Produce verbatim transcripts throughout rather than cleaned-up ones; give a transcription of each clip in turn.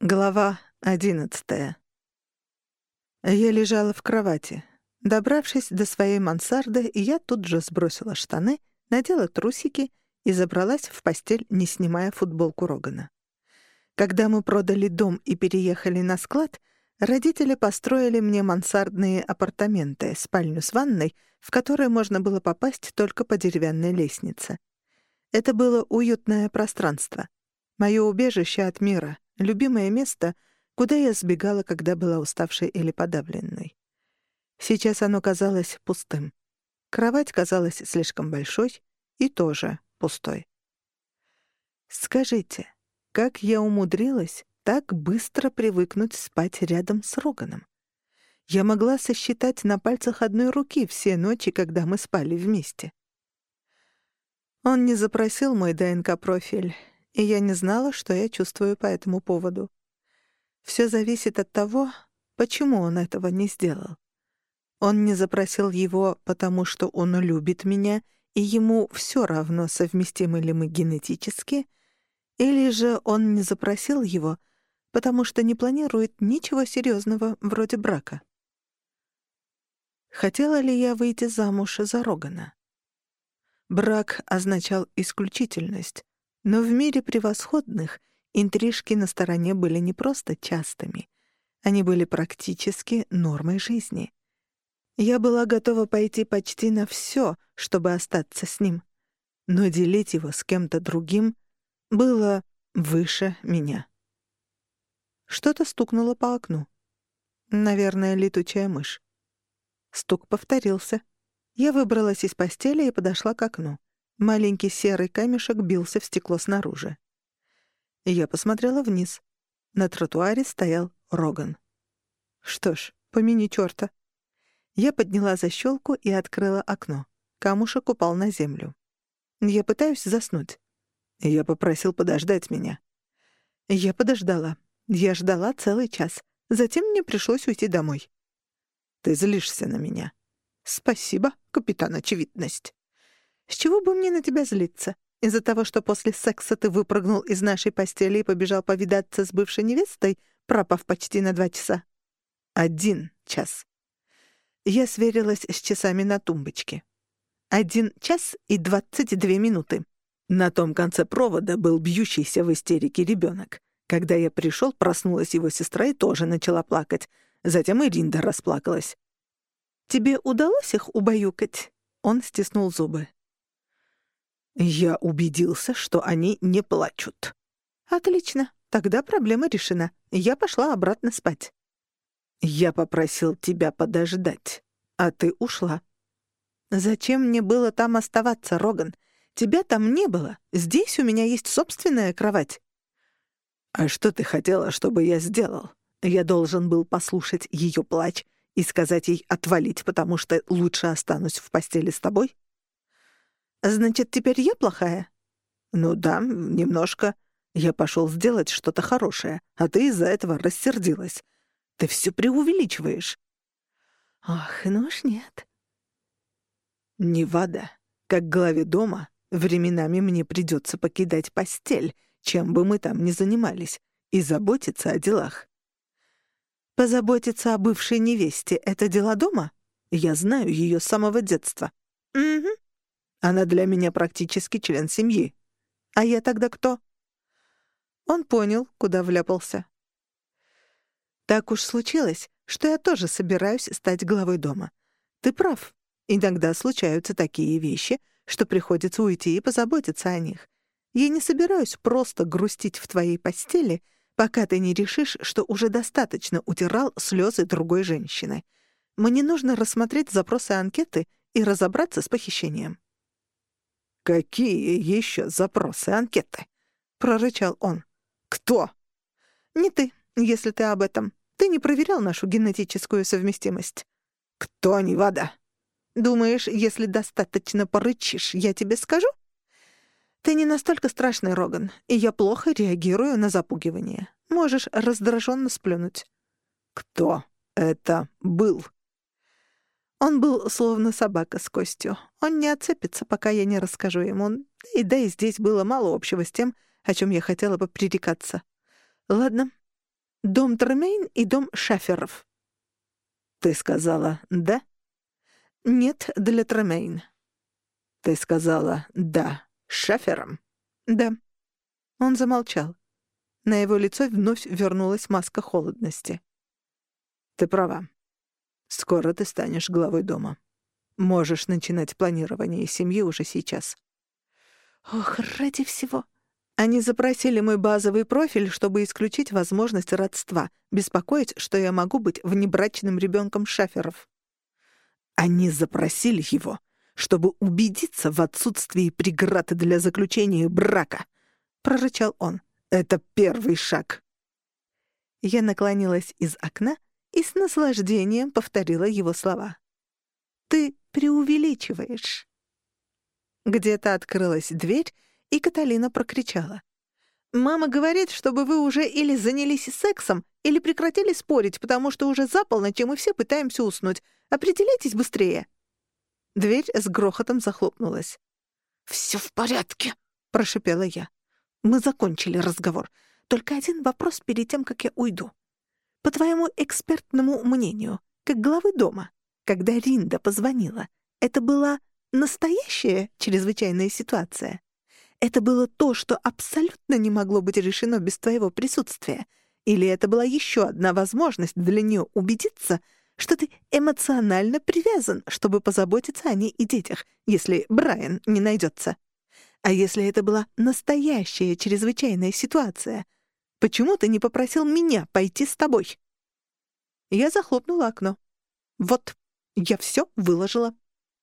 Глава одиннадцатая. Я лежала в кровати. Добравшись до своей мансарды, я тут же сбросила штаны, надела трусики и забралась в постель, не снимая футболку Рогана. Когда мы продали дом и переехали на склад, родители построили мне мансардные апартаменты, спальню с ванной, в которой можно было попасть только по деревянной лестнице. Это было уютное пространство. Моё убежище от мира, любимое место, куда я сбегала, когда была уставшей или подавленной. Сейчас оно казалось пустым. Кровать казалась слишком большой и тоже пустой. Скажите, как я умудрилась так быстро привыкнуть спать рядом с Роганом? Я могла сосчитать на пальцах одной руки все ночи, когда мы спали вместе. Он не запросил мой ДНК-профиль, и я не знала, что я чувствую по этому поводу. Всё зависит от того, почему он этого не сделал. Он не запросил его, потому что он любит меня, и ему всё равно, совместимы ли мы генетически, или же он не запросил его, потому что не планирует ничего серьёзного вроде брака. Хотела ли я выйти замуж за Рогана? Брак означал исключительность, но в мире превосходных интрижки на стороне были не просто частыми. Они были практически нормой жизни. Я была готова пойти почти на всё, чтобы остаться с ним, но делить его с кем-то другим было выше меня. Что-то стукнуло по окну. Наверное, летучая мышь. Стук повторился. Я выбралась из постели и подошла к окну. Маленький серый камешек бился в стекло снаружи. Я посмотрела вниз. На тротуаре стоял Роган. Что ж, помяни чёрта. Я подняла защёлку и открыла окно. Камушек упал на землю. Я пытаюсь заснуть. Я попросил подождать меня. Я подождала. Я ждала целый час. Затем мне пришлось уйти домой. Ты злишься на меня. Спасибо, капитан Очевидность. С чего бы мне на тебя злиться? Из-за того, что после секса ты выпрыгнул из нашей постели и побежал повидаться с бывшей невестой, пропав почти на два часа? Один час. Я сверилась с часами на тумбочке. Один час и двадцать две минуты. На том конце провода был бьющийся в истерике ребёнок. Когда я пришёл, проснулась его сестра и тоже начала плакать. Затем и Ринда расплакалась. «Тебе удалось их убаюкать?» Он стиснул зубы. Я убедился, что они не плачут. Отлично, тогда проблема решена. Я пошла обратно спать. Я попросил тебя подождать, а ты ушла. Зачем мне было там оставаться, Роган? Тебя там не было. Здесь у меня есть собственная кровать. А что ты хотела, чтобы я сделал? Я должен был послушать её плач и сказать ей отвалить, потому что лучше останусь в постели с тобой? Значит, теперь я плохая? Ну да, немножко. Я пошёл сделать что-то хорошее, а ты из-за этого рассердилась. Ты всё преувеличиваешь. Ах, ну уж нет. Невада, как главе дома, временами мне придётся покидать постель, чем бы мы там ни занимались, и заботиться о делах. Позаботиться о бывшей невесте — это дела дома? Я знаю её с самого детства. Угу. Она для меня практически член семьи. А я тогда кто? Он понял, куда вляпался. Так уж случилось, что я тоже собираюсь стать главой дома. Ты прав. Иногда случаются такие вещи, что приходится уйти и позаботиться о них. Я не собираюсь просто грустить в твоей постели, пока ты не решишь, что уже достаточно утирал слезы другой женщины. Мне нужно рассмотреть запросы анкеты и разобраться с похищением. «Какие еще запросы анкеты?» — прорычал он. «Кто?» «Не ты, если ты об этом. Ты не проверял нашу генетическую совместимость». «Кто, Невада?» «Думаешь, если достаточно порычишь, я тебе скажу?» «Ты не настолько страшный, Роган, и я плохо реагирую на запугивание. Можешь раздражённо сплюнуть». «Кто это был?» Он был словно собака с костью. Он не отцепится, пока я не расскажу ему. И да, и здесь было мало общего с тем, о чём я хотела бы пререкаться. Ладно, Дом Тремейн и дом Шаферов». «Ты сказала «да»?» «Нет, для Тремейн». «Ты сказала «да» Шафером?» «Да». Он замолчал. На его лицо вновь вернулась маска холодности. «Ты права. Скоро ты станешь главой дома. Можешь начинать планирование семьи уже сейчас». Ох, ради всего. Они запросили мой базовый профиль, чтобы исключить возможность родства, беспокоить, что я могу быть внебрачным ребенком Шаферов. Они запросили его, чтобы убедиться в отсутствии преград для заключения брака, прорычал он. Это первый шаг. Я наклонилась из окна и с наслаждением повторила его слова. «Ты преувеличиваешь». Где-то открылась дверь, и Каталина прокричала. «Мама говорит, чтобы вы уже или занялись сексом, или прекратили спорить, потому что уже за полночь, и мы все пытаемся уснуть. Определяйтесь быстрее». Дверь с грохотом захлопнулась. «Всё в порядке», — прошипела я. «Мы закончили разговор. Только один вопрос перед тем, как я уйду. По твоему экспертному мнению, как главы дома, когда Ринда позвонила, это была настоящая чрезвычайная ситуация? Это было то, что абсолютно не могло быть решено без твоего присутствия? Или это была еще одна возможность для нее убедиться, что ты эмоционально привязан, чтобы позаботиться о ней и детях, если Брайан не найдется? А если это была настоящая чрезвычайная ситуация, почему ты не попросил меня пойти с тобой?» Я захлопнула окно. «Вот, я все выложила».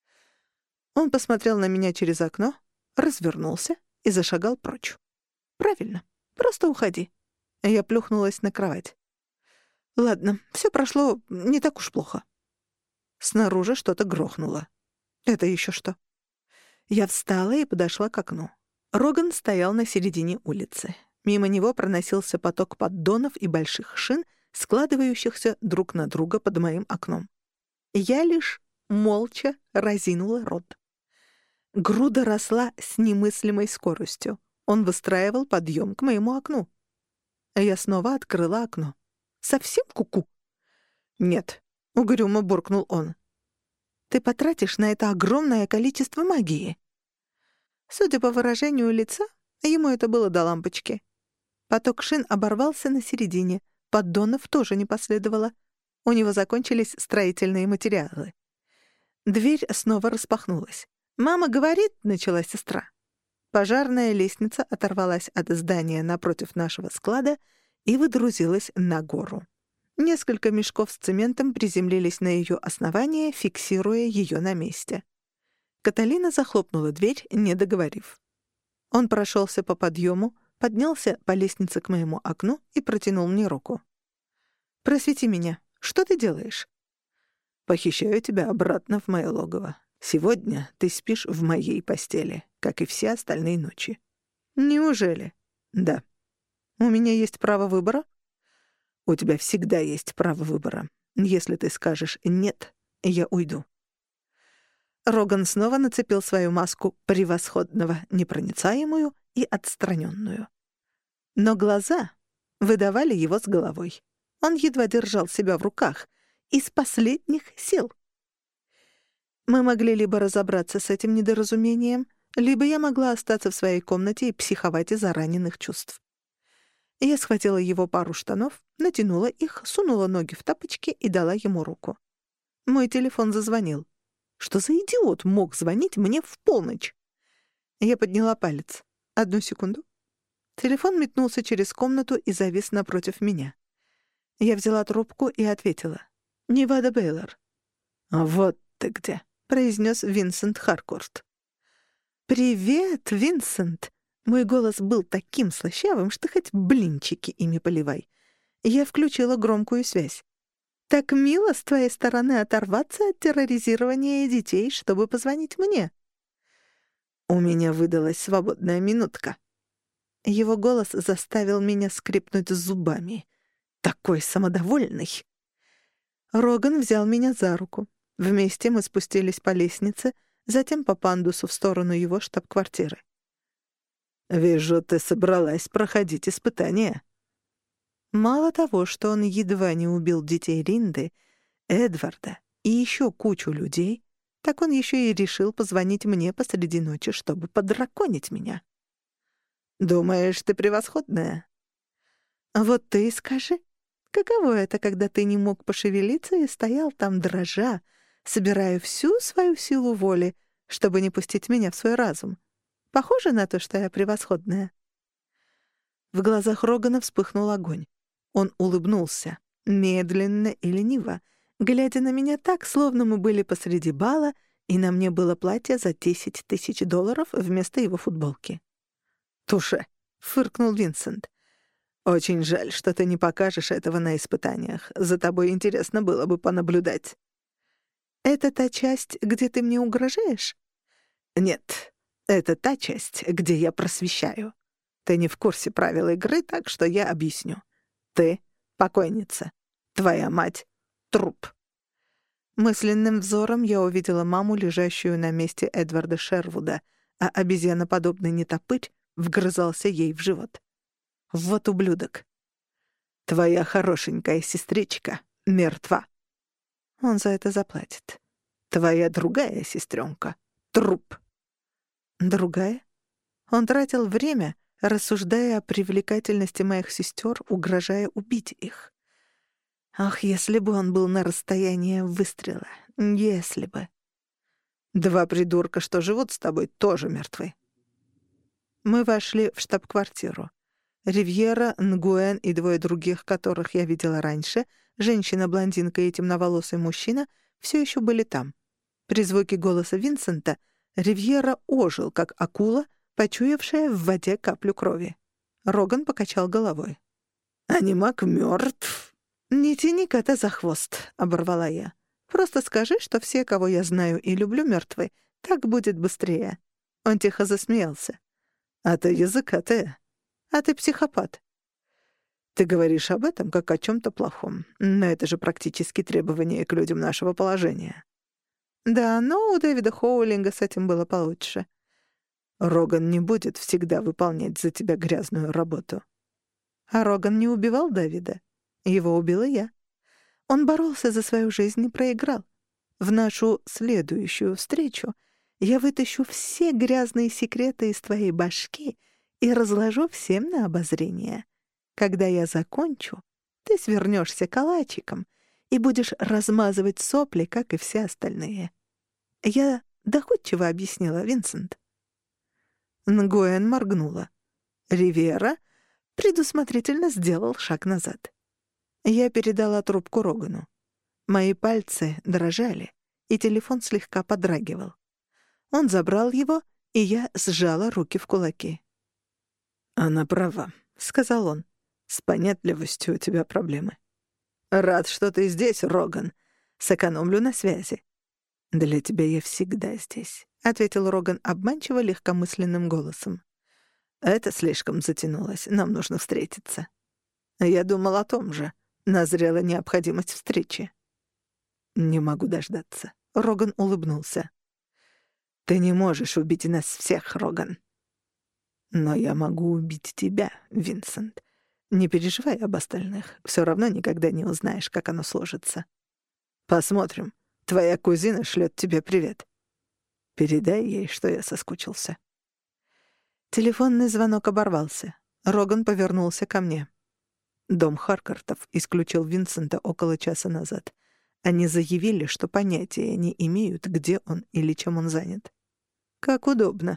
Он посмотрел на меня через окно, развернулся и зашагал прочь. «Правильно, просто уходи». Я плюхнулась на кровать. «Ладно, все прошло не так уж плохо». Снаружи что-то грохнуло. «Это еще что?» Я встала и подошла к окну. Роган стоял на середине улицы. Мимо него проносился поток поддонов и больших шин, складывающихся друг на друга под моим окном. Я лишь молча разинула рот. Груда росла с немыслимой скоростью. Он выстраивал подъем к моему окну. Я снова открыла окно. «Совсем куку?» «Нет», — угрюмо буркнул он. «Ты потратишь на это огромное количество магии». Судя по выражению лица, ему это было до лампочки. Поток шин оборвался на середине, поддонов тоже не последовало. У него закончились строительные материалы. Дверь снова распахнулась. «Мама говорит», — начала сестра. Пожарная лестница оторвалась от здания напротив нашего склада и выдрузилась на гору. Несколько мешков с цементом приземлились на ее основание, фиксируя ее на месте. Каталина захлопнула дверь, не договорив. Он прошелся по подъему, поднялся по лестнице к моему окну и протянул мне руку. «Просвети меня. Что ты делаешь?» «Похищаю тебя обратно в мое логово. Сегодня ты спишь в моей постели, как и все остальные ночи». «Неужели?» «Да». «У меня есть право выбора?» «У тебя всегда есть право выбора. Если ты скажешь «нет», я уйду». Роган снова нацепил свою маску превосходного, непроницаемую и отстраненную. Но глаза выдавали его с головой. Он едва держал себя в руках, из последних сил. Мы могли либо разобраться с этим недоразумением, либо я могла остаться в своей комнате и психовать из-за раненых чувств. Я схватила его пару штанов, натянула их, сунула ноги в тапочки и дала ему руку. Мой телефон зазвонил. Что за идиот мог звонить мне в полночь? Я подняла палец. Одну секунду. Телефон метнулся через комнату и завис напротив меня. Я взяла трубку и ответила. «Невада Бейлор». «Вот ты где», — произнес Винсент Харкорт. «Привет, Винсент!» Мой голос был таким слащавым, что хоть блинчики ими поливай. Я включила громкую связь. «Так мило с твоей стороны оторваться от терроризирования детей, чтобы позвонить мне». «У меня выдалась свободная минутка». Его голос заставил меня скрипнуть зубами. Такой самодовольный. Роган взял меня за руку. Вместе мы спустились по лестнице, затем по пандусу в сторону его штаб-квартиры. «Вижу, ты собралась проходить испытания». Мало того, что он едва не убил детей Ринды, Эдварда и еще кучу людей, так он еще и решил позвонить мне посреди ночи, чтобы подраконить меня. «Думаешь, ты превосходная?» «Вот ты и скажи, каково это, когда ты не мог пошевелиться и стоял там дрожа, собирая всю свою силу воли, чтобы не пустить меня в свой разум? Похоже на то, что я превосходная?» В глазах Рогана вспыхнул огонь. Он улыбнулся, медленно и лениво, глядя на меня так, словно мы были посреди бала, и на мне было платье за десять тысяч долларов вместо его футболки. «Туше», — фыркнул Винсент. «Очень жаль, что ты не покажешь этого на испытаниях. За тобой интересно было бы понаблюдать». «Это та часть, где ты мне угрожаешь?» «Нет, это та часть, где я просвещаю. Ты не в курсе правил игры, так что я объясню. Ты — покойница. Твоя мать — труп». Мысленным взором я увидела маму, лежащую на месте Эдварда Шервуда, а обезьяноподобный нетопырь вгрызался ей в живот. Вот ублюдок. «Твоя хорошенькая сестричка мертва». Он за это заплатит. «Твоя другая сестренка — труп». «Другая?» Он тратил время, рассуждая о привлекательности моих сестер, угрожая убить их. Ах, если бы он был на расстоянии выстрела. Если бы. «Два придурка, что живут с тобой, тоже мертвы». Мы вошли в штаб-квартиру. Ривьера, Нгуэн и двое других, которых я видела раньше, женщина-блондинка и темноволосый мужчина, все еще были там. При звуке голоса Винсента Ривьера ожил, как акула, почуявшая в воде каплю крови. Роган покачал головой. «Анимак мертв». «Не тяни кота за хвост», — оборвала я. «Просто скажи, что все, кого я знаю и люблю, мертвы. Так будет быстрее». Он тихо засмеялся. «А ты языкатая. А ты психопат». «Ты говоришь об этом как о чем-то плохом. Но это же практически требование к людям нашего положения». «Да, но у Дэвида Хоулинга с этим было получше». «Роган не будет всегда выполнять за тебя грязную работу». «А Роган не убивал Дэвида. Его убила я. Он боролся за свою жизнь и проиграл. В нашу следующую встречу я вытащу все грязные секреты из твоей башки и разложу всем на обозрение. Когда я закончу, ты свернешься калачиком и будешь размазывать сопли, как и все остальные». Я доходчиво объяснила, Винсент. Нгуэн моргнула. Ривьера предусмотрительно сделал шаг назад. Я передала трубку Рогану. Мои пальцы дрожали, и телефон слегка подрагивал. Он забрал его, и я сжала руки в кулаки. «Она права», — сказал он. «С понятливостью у тебя проблемы». «Рад, что ты здесь, Роган. Сэкономлю на связи». «Для тебя я всегда здесь», — ответил Роган обманчиво легкомысленным голосом. «Это слишком затянулось. Нам нужно встретиться». «Я думал о том же. Назрела необходимость встречи». «Не могу дождаться». Роган улыбнулся. «Ты не можешь убить нас всех, Роган». «Но я могу убить тебя, Винсент. Не переживай об остальных. Все равно никогда не узнаешь, как оно сложится. Посмотрим. Твоя кузина шлет тебе привет. Передай ей, что я соскучился». Телефонный звонок оборвался. Роган повернулся ко мне. «Дом Харкартов исключил Винсента около часа назад. Они заявили, что понятия не имеют, где он или чем он занят». «Как удобно».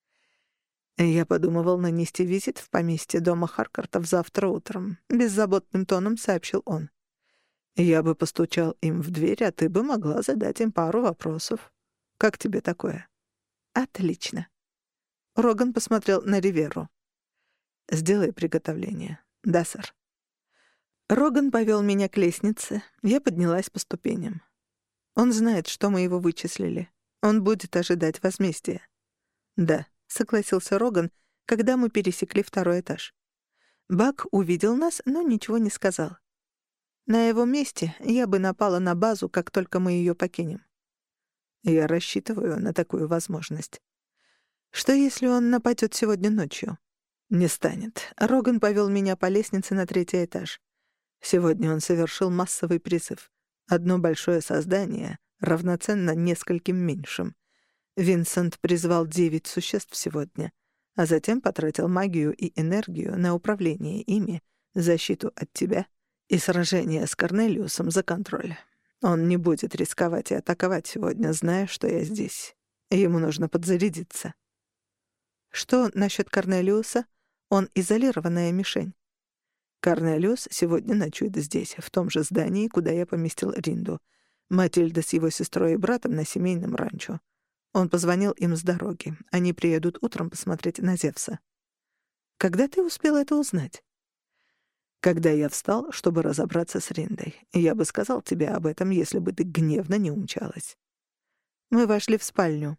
«Я подумывал нанести визит в поместье дома Харкартов завтра утром», — беззаботным тоном сообщил он. «Я бы постучал им в дверь, а ты бы могла задать им пару вопросов. Как тебе такое?» «Отлично». Роган посмотрел на Риверу. «Сделай приготовление». «Да, сэр». Роган повел меня к лестнице. Я поднялась по ступеням. Он знает, что мы его вычислили. Он будет ожидать возмездия. «Да», — согласился Роган, когда мы пересекли второй этаж. Бак увидел нас, но ничего не сказал. На его месте я бы напала на базу, как только мы ее покинем. Я рассчитываю на такую возможность. Что, если он нападет сегодня ночью? «Не станет». Роган повел меня по лестнице на третий этаж. Сегодня он совершил массовый призыв. Одно большое создание равноценно нескольким меньшим. Винсент призвал девять существ сегодня, а затем потратил магию и энергию на управление ими, защиту от тебя и сражение с Корнелиусом за контроль. Он не будет рисковать и атаковать сегодня, зная, что я здесь. Ему нужно подзарядиться. Что насчет Корнелиуса? Он изолированная мишень. Корнелиус сегодня ночует здесь, в том же здании, куда я поместил Ринду. Матильда с его сестрой и братом на семейном ранчо. Он позвонил им с дороги. Они приедут утром посмотреть на Зевса. Когда ты успел это узнать? Когда я встал, чтобы разобраться с Риндой. Я бы сказал тебе об этом, если бы ты гневно не умчалась. Мы вошли в спальню.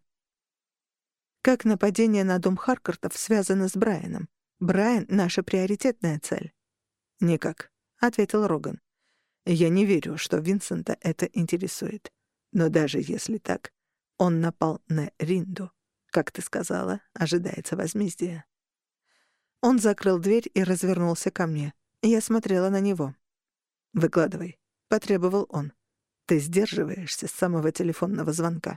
Как нападение на дом Харкортов связано с Брайаном? Брайан — наша приоритетная цель. «Никак», — ответил Роган. «Я не верю, что Винсента это интересует. Но даже если так, он напал на Ринду. Как ты сказала, ожидается возмездие». Он закрыл дверь и развернулся ко мне. Я смотрела на него. «Выкладывай», — потребовал он. «Ты сдерживаешься с самого телефонного звонка».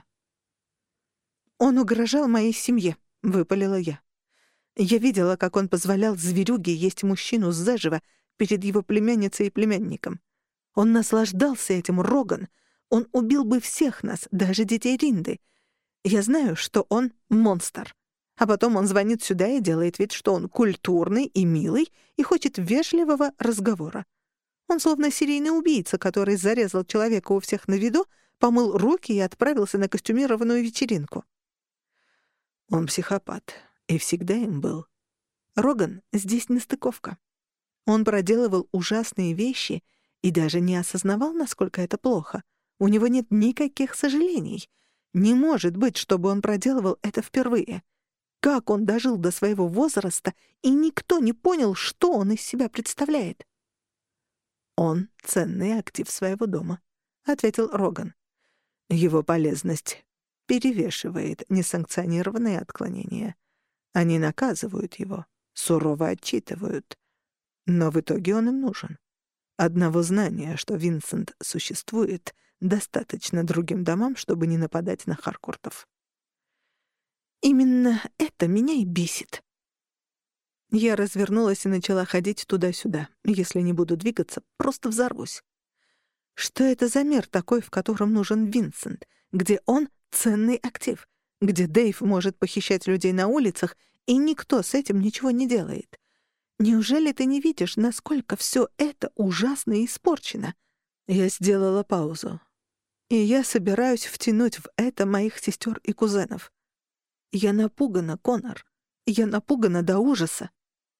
«Он угрожал моей семье», — выпалила я. Я видела, как он позволял зверюге есть мужчину заживо перед его племянницей и племянником. Он наслаждался этим, Роган. Он убил бы всех нас, даже детей Ринды. Я знаю, что он монстр. А потом он звонит сюда и делает вид, что он культурный и милый и хочет вежливого разговора. Он словно серийный убийца, который зарезал человека у всех на виду, помыл руки и отправился на костюмированную вечеринку. Он психопат. И всегда им был. Роган, здесь нестыковка. Он проделывал ужасные вещи и даже не осознавал, насколько это плохо. У него нет никаких сожалений. Не может быть, чтобы он проделывал это впервые. Как он дожил до своего возраста, и никто не понял, что он из себя представляет? «Он — ценный актив своего дома», — ответил Роган. «Его полезность перевешивает несанкционированные отклонения. Они наказывают его, сурово отчитывают. Но в итоге он им нужен. Одного знания, что Винсент существует, достаточно другим домам, чтобы не нападать на Харкортов. Именно это меня и бесит». Я развернулась и начала ходить туда-сюда. Если не буду двигаться, просто взорвусь. Что это за мир такой, в котором нужен Винсент, где он — ценный актив, где Дэйв может похищать людей на улицах, и никто с этим ничего не делает? Неужели ты не видишь, насколько все это ужасно и испорчено? Я сделала паузу. И я собираюсь втянуть в это моих сестер и кузенов. Я напугана, Конор. Я напугана до ужаса.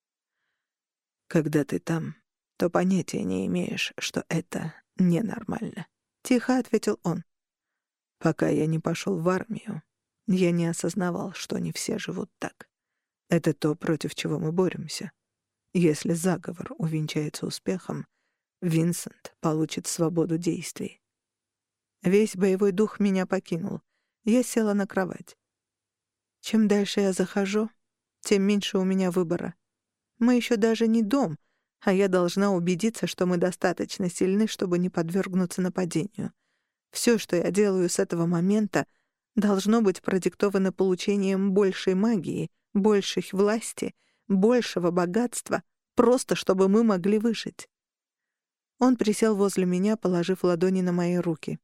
Когда ты там, то понятия не имеешь, что это ненормально. Тихо ответил он. Пока я не пошел в армию, я не осознавал, что не все живут так. Это то, против чего мы боремся. Если заговор увенчается успехом, Винсент получит свободу действий. Весь боевой дух меня покинул. Я села на кровать. Чем дальше я захожу, тем меньше у меня выбора. Мы еще даже не дом, а я должна убедиться, что мы достаточно сильны, чтобы не подвергнуться нападению. Все, что я делаю с этого момента, должно быть продиктовано получением большей магии, большей власти, большего богатства, просто чтобы мы могли выжить. Он присел возле меня, положив ладони на мои руки.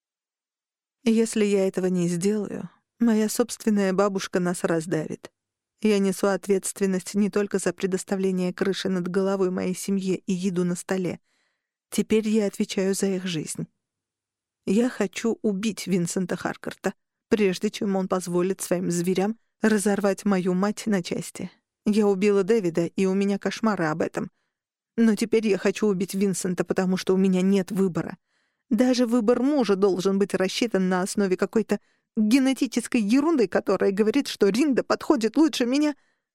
Если я этого не сделаю, моя собственная бабушка нас раздавит. Я несу ответственность не только за предоставление крыши над головой моей семье и еду на столе. Теперь я отвечаю за их жизнь. Я хочу убить Винсента Харкорта, прежде чем он позволит своим зверям разорвать мою мать на части. Я убила Дэвида, и у меня кошмары об этом. Но теперь я хочу убить Винсента, потому что у меня нет выбора. Даже выбор мужа должен быть рассчитан на основе какой-то генетической ерунды, которая говорит, что Ринда подходит лучше меня.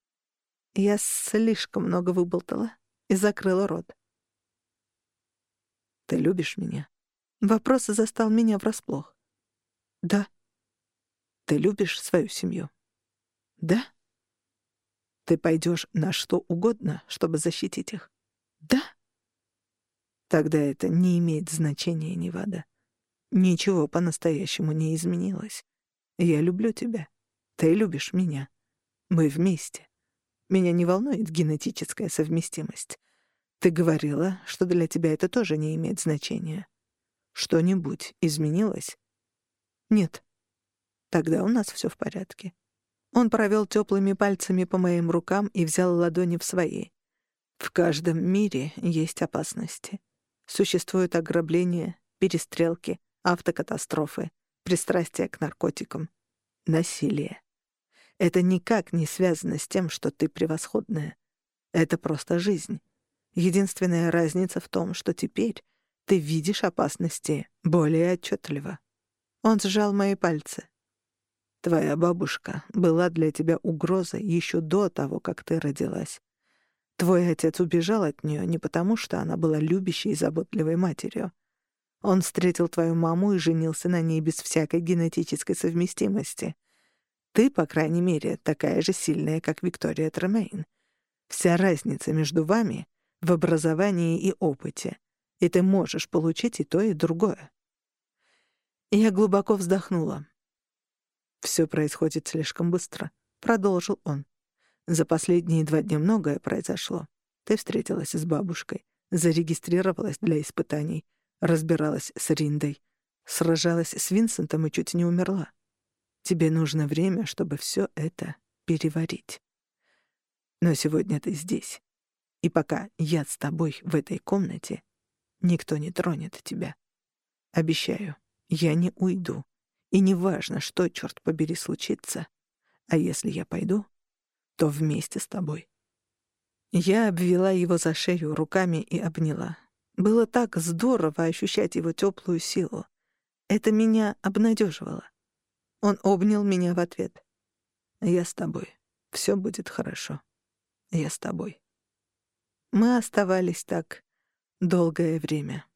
Я слишком много выболтала и закрыла рот. «Ты любишь меня?» Вопрос застал меня врасплох. «Да». «Ты любишь свою семью?» «Да». Ты пойдешь на что угодно, чтобы защитить их. Да? Тогда это не имеет значения, Невада. Ничего по-настоящему не изменилось. Я люблю тебя. Ты любишь меня. Мы вместе. Меня не волнует генетическая совместимость. Ты говорила, что для тебя это тоже не имеет значения. Что-нибудь изменилось? Нет. Тогда у нас все в порядке. Он провел теплыми пальцами по моим рукам и взял ладони в свои. В каждом мире есть опасности. Существуют ограбления, перестрелки, автокатастрофы, пристрастие к наркотикам, насилие. Это никак не связано с тем, что ты превосходная. Это просто жизнь. Единственная разница в том, что теперь ты видишь опасности более отчетливо. Он сжал мои пальцы. Твоя бабушка была для тебя угрозой еще до того, как ты родилась. Твой отец убежал от нее не потому, что она была любящей и заботливой матерью. Он встретил твою маму и женился на ней без всякой генетической совместимости. Ты, по крайней мере, такая же сильная, как Виктория Тремейн. Вся разница между вами в образовании и опыте, и ты можешь получить и то, и другое. Я глубоко вздохнула. «Все происходит слишком быстро», — продолжил он. «За последние два дня многое произошло. Ты встретилась с бабушкой, зарегистрировалась для испытаний, разбиралась с Риндой, сражалась с Винсентом и чуть не умерла. Тебе нужно время, чтобы все это переварить. Но сегодня ты здесь. И пока я с тобой в этой комнате, никто не тронет тебя. Обещаю, я не уйду. И неважно, что, черт побери, случится. А если я пойду, то вместе с тобой». Я обвела его за шею руками и обняла. Было так здорово ощущать его теплую силу. Это меня обнадеживало. Он обнял меня в ответ. «Я с тобой. Все будет хорошо. Я с тобой». Мы оставались так долгое время.